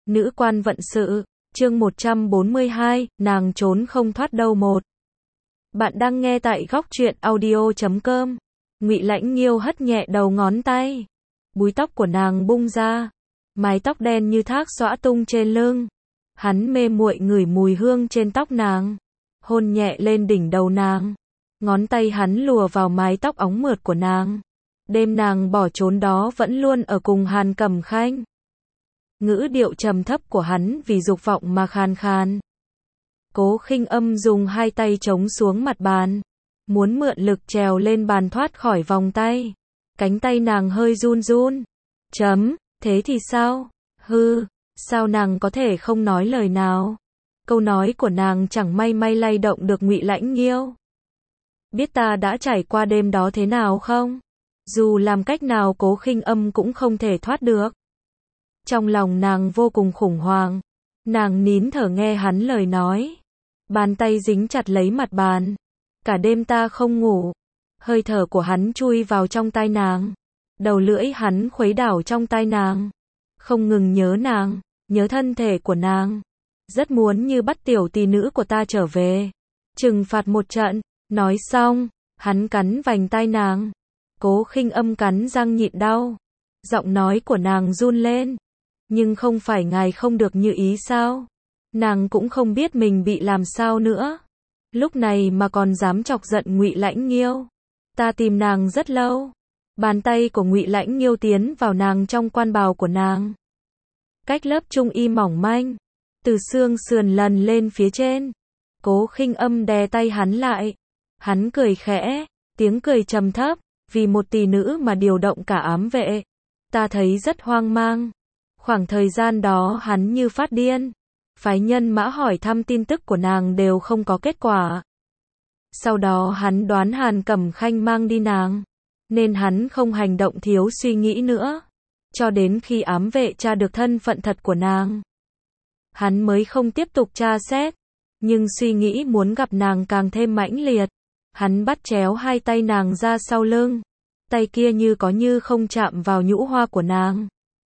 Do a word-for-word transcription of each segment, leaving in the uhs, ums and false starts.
Nữ quan vận sự, chương một trăm bốn mươi hai, nàng trốn không thoát đâu một. Bạn đang nghe tại góc truyện audio chấm com. Ngụy Lãnh Nghiêu hất nhẹ đầu ngón tay. Búi tóc của nàng bung ra. Mái tóc đen như thác xõa tung trên lưng. Hắn mê muội ngửi mùi hương trên tóc nàng. Hôn nhẹ lên đỉnh đầu nàng. Ngón tay hắn lùa vào mái tóc óng mượt của nàng. Đêm nàng bỏ trốn đó vẫn luôn ở cùng Hàn Cẩm Khanh. Ngữ điệu trầm thấp của hắn vì dục vọng mà khan khan. Cố Khinh Âm dùng hai tay chống xuống mặt bàn, muốn mượn lực trèo lên bàn thoát khỏi vòng tay. Cánh tay nàng hơi run run. Chấm, thế thì sao? Hư, sao nàng có thể không nói lời nào? Câu nói của nàng chẳng may may lay động được Ngụy Lãnh Nghiêu. Biết ta đã trải qua đêm đó thế nào không? Dù làm cách nào Cố Khinh Âm cũng không thể thoát được. Trong lòng nàng vô cùng khủng hoảng. Nàng nín thở nghe hắn lời nói. Bàn tay dính chặt lấy mặt bàn. Cả đêm ta không ngủ. Hơi thở của hắn chui vào trong tai nàng. Đầu lưỡi hắn khuấy đảo trong tai nàng. Không ngừng nhớ nàng, nhớ thân thể của nàng. Rất muốn như bắt tiểu tỷ nữ của ta trở về. Trừng phạt một trận. Nói xong, hắn cắn vành tai nàng. Cố Khinh Âm cắn răng nhịn đau. Giọng nói của nàng run lên. Nhưng không phải ngài không được như ý sao? Nàng cũng không biết mình bị làm sao nữa. Lúc này mà còn dám chọc giận Ngụy Lãnh Nghiêu. Ta tìm nàng rất lâu. Bàn tay của Ngụy Lãnh Nghiêu tiến vào nàng trong quan bào của nàng. Cách lớp trung y mỏng manh. Từ xương sườn lần lên phía trên. Cố Khinh Âm đè tay hắn lại. Hắn cười khẽ, tiếng cười trầm thấp. Vì một tỷ nữ mà điều động cả ám vệ. Ta thấy rất hoang mang. Khoảng thời gian đó hắn như phát điên. Phái nhân mã hỏi thăm tin tức của nàng đều không có kết quả. Sau đó hắn đoán Hàn Cẩm Khanh mang đi nàng. Nên hắn không hành động thiếu suy nghĩ nữa. Cho đến khi ám vệ tra được thân phận thật của nàng. Hắn mới không tiếp tục tra xét. Nhưng suy nghĩ muốn gặp nàng càng thêm mãnh liệt. Hắn bắt chéo hai tay nàng ra sau lưng. Tay kia như có như không chạm vào nhũ hoa của nàng.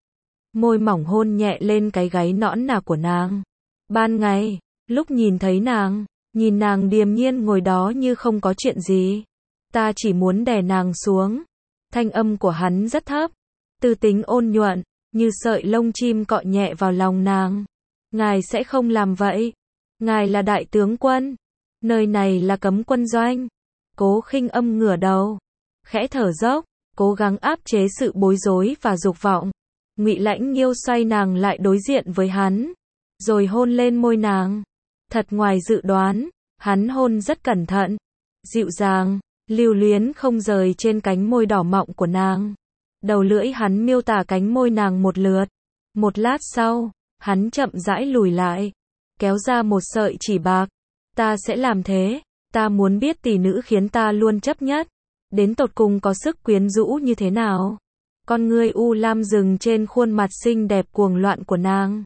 Môi mỏng hôn nhẹ lên cái gáy nõn nà của nàng. Ban ngày, lúc nhìn thấy nàng, nhìn nàng điềm nhiên ngồi đó như không có chuyện gì. Ta chỉ muốn đè nàng xuống. Thanh âm của hắn rất thấp. Tư tính ôn nhuận, như sợi lông chim cọ nhẹ vào lòng nàng. Ngài sẽ không làm vậy. Ngài là đại tướng quân. Nơi này là cấm quân doanh. Cố Khinh Âm ngửa đầu. Khẽ thở dốc, cố gắng áp chế sự bối rối và dục vọng. Ngụy Lãnh Nghiêu xoay nàng lại đối diện với hắn, rồi hôn lên môi nàng. Thật ngoài dự đoán, hắn hôn rất cẩn thận, dịu dàng, lưu luyến không rời trên cánh môi đỏ mọng của nàng. Đầu lưỡi hắn miêu tả cánh môi nàng một lượt. Một lát sau, hắn chậm rãi lùi lại, kéo ra một sợi chỉ bạc. Ta sẽ làm thế, ta muốn biết tỷ nữ khiến ta luôn chấp nhất, đến tột cùng có sức quyến rũ như thế nào. Con ngươi u lam dừng trên khuôn mặt xinh đẹp cuồng loạn của nàng.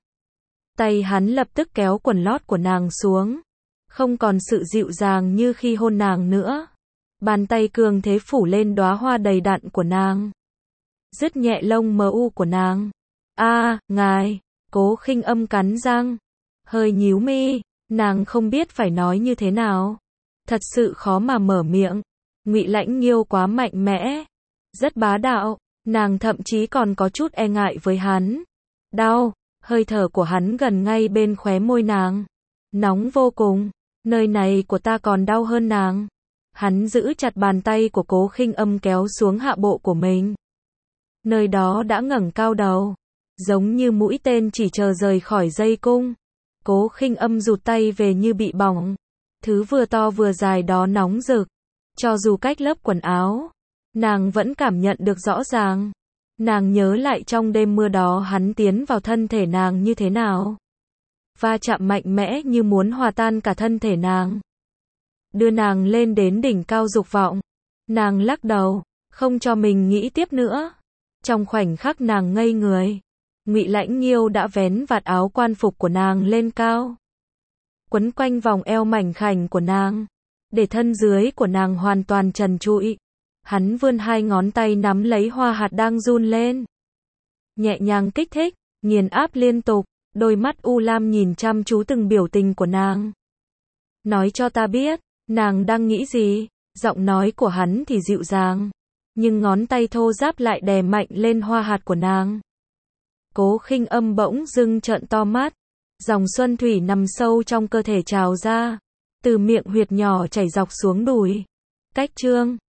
Tay hắn lập tức kéo quần lót của nàng xuống. Không còn sự dịu dàng như khi hôn nàng nữa. Bàn tay cường thế phủ lên đóa hoa đầy đặn của nàng. Dứt nhẹ lông mờ u của nàng. A, à, ngài, Cố Khinh Âm cắn răng. Hơi nhíu mi, nàng không biết phải nói như thế nào. Thật sự khó mà mở miệng. Ngụy Lãnh Nghiêu quá mạnh mẽ. Rất bá đạo. Nàng thậm chí còn có chút e ngại với hắn. Đau, hơi thở của hắn gần ngay bên khóe môi nàng. Nóng vô cùng, nơi này của ta còn đau hơn nàng. Hắn giữ chặt bàn tay của Cố Khinh Âm kéo xuống hạ bộ của mình. Nơi đó đã ngẩng cao đầu, giống như mũi tên chỉ chờ rời khỏi dây cung. Cố Khinh Âm rụt tay về như bị bỏng. Thứ vừa to vừa dài đó nóng rực. Cho dù cách lớp quần áo, nàng vẫn cảm nhận được rõ ràng. Nàng nhớ lại trong đêm mưa đó hắn tiến vào thân thể nàng như thế nào. Va chạm mạnh mẽ như muốn hòa tan cả thân thể nàng. Đưa nàng lên đến đỉnh cao dục vọng. Nàng lắc đầu, không cho mình nghĩ tiếp nữa. Trong khoảnh khắc nàng ngây người, Ngụy Lãnh Nghiêu đã vén vạt áo quan phục của nàng lên cao. Quấn quanh vòng eo mảnh khảnh của nàng. Để thân dưới của nàng hoàn toàn trần trụi. Hắn vươn hai ngón tay nắm lấy hoa hạt đang run lên. Nhẹ nhàng kích thích, nghiền áp liên tục. Đôi mắt u lam nhìn chăm chú từng biểu tình của nàng. Nói cho ta biết, nàng đang nghĩ gì? Giọng nói của hắn thì dịu dàng, nhưng ngón tay thô ráp lại đè mạnh lên hoa hạt của nàng. Cố Khinh Âm bỗng dưng trợn to mắt, dòng xuân thủy nằm sâu trong cơ thể trào ra, từ miệng huyệt nhỏ chảy dọc xuống đùi. Cách chương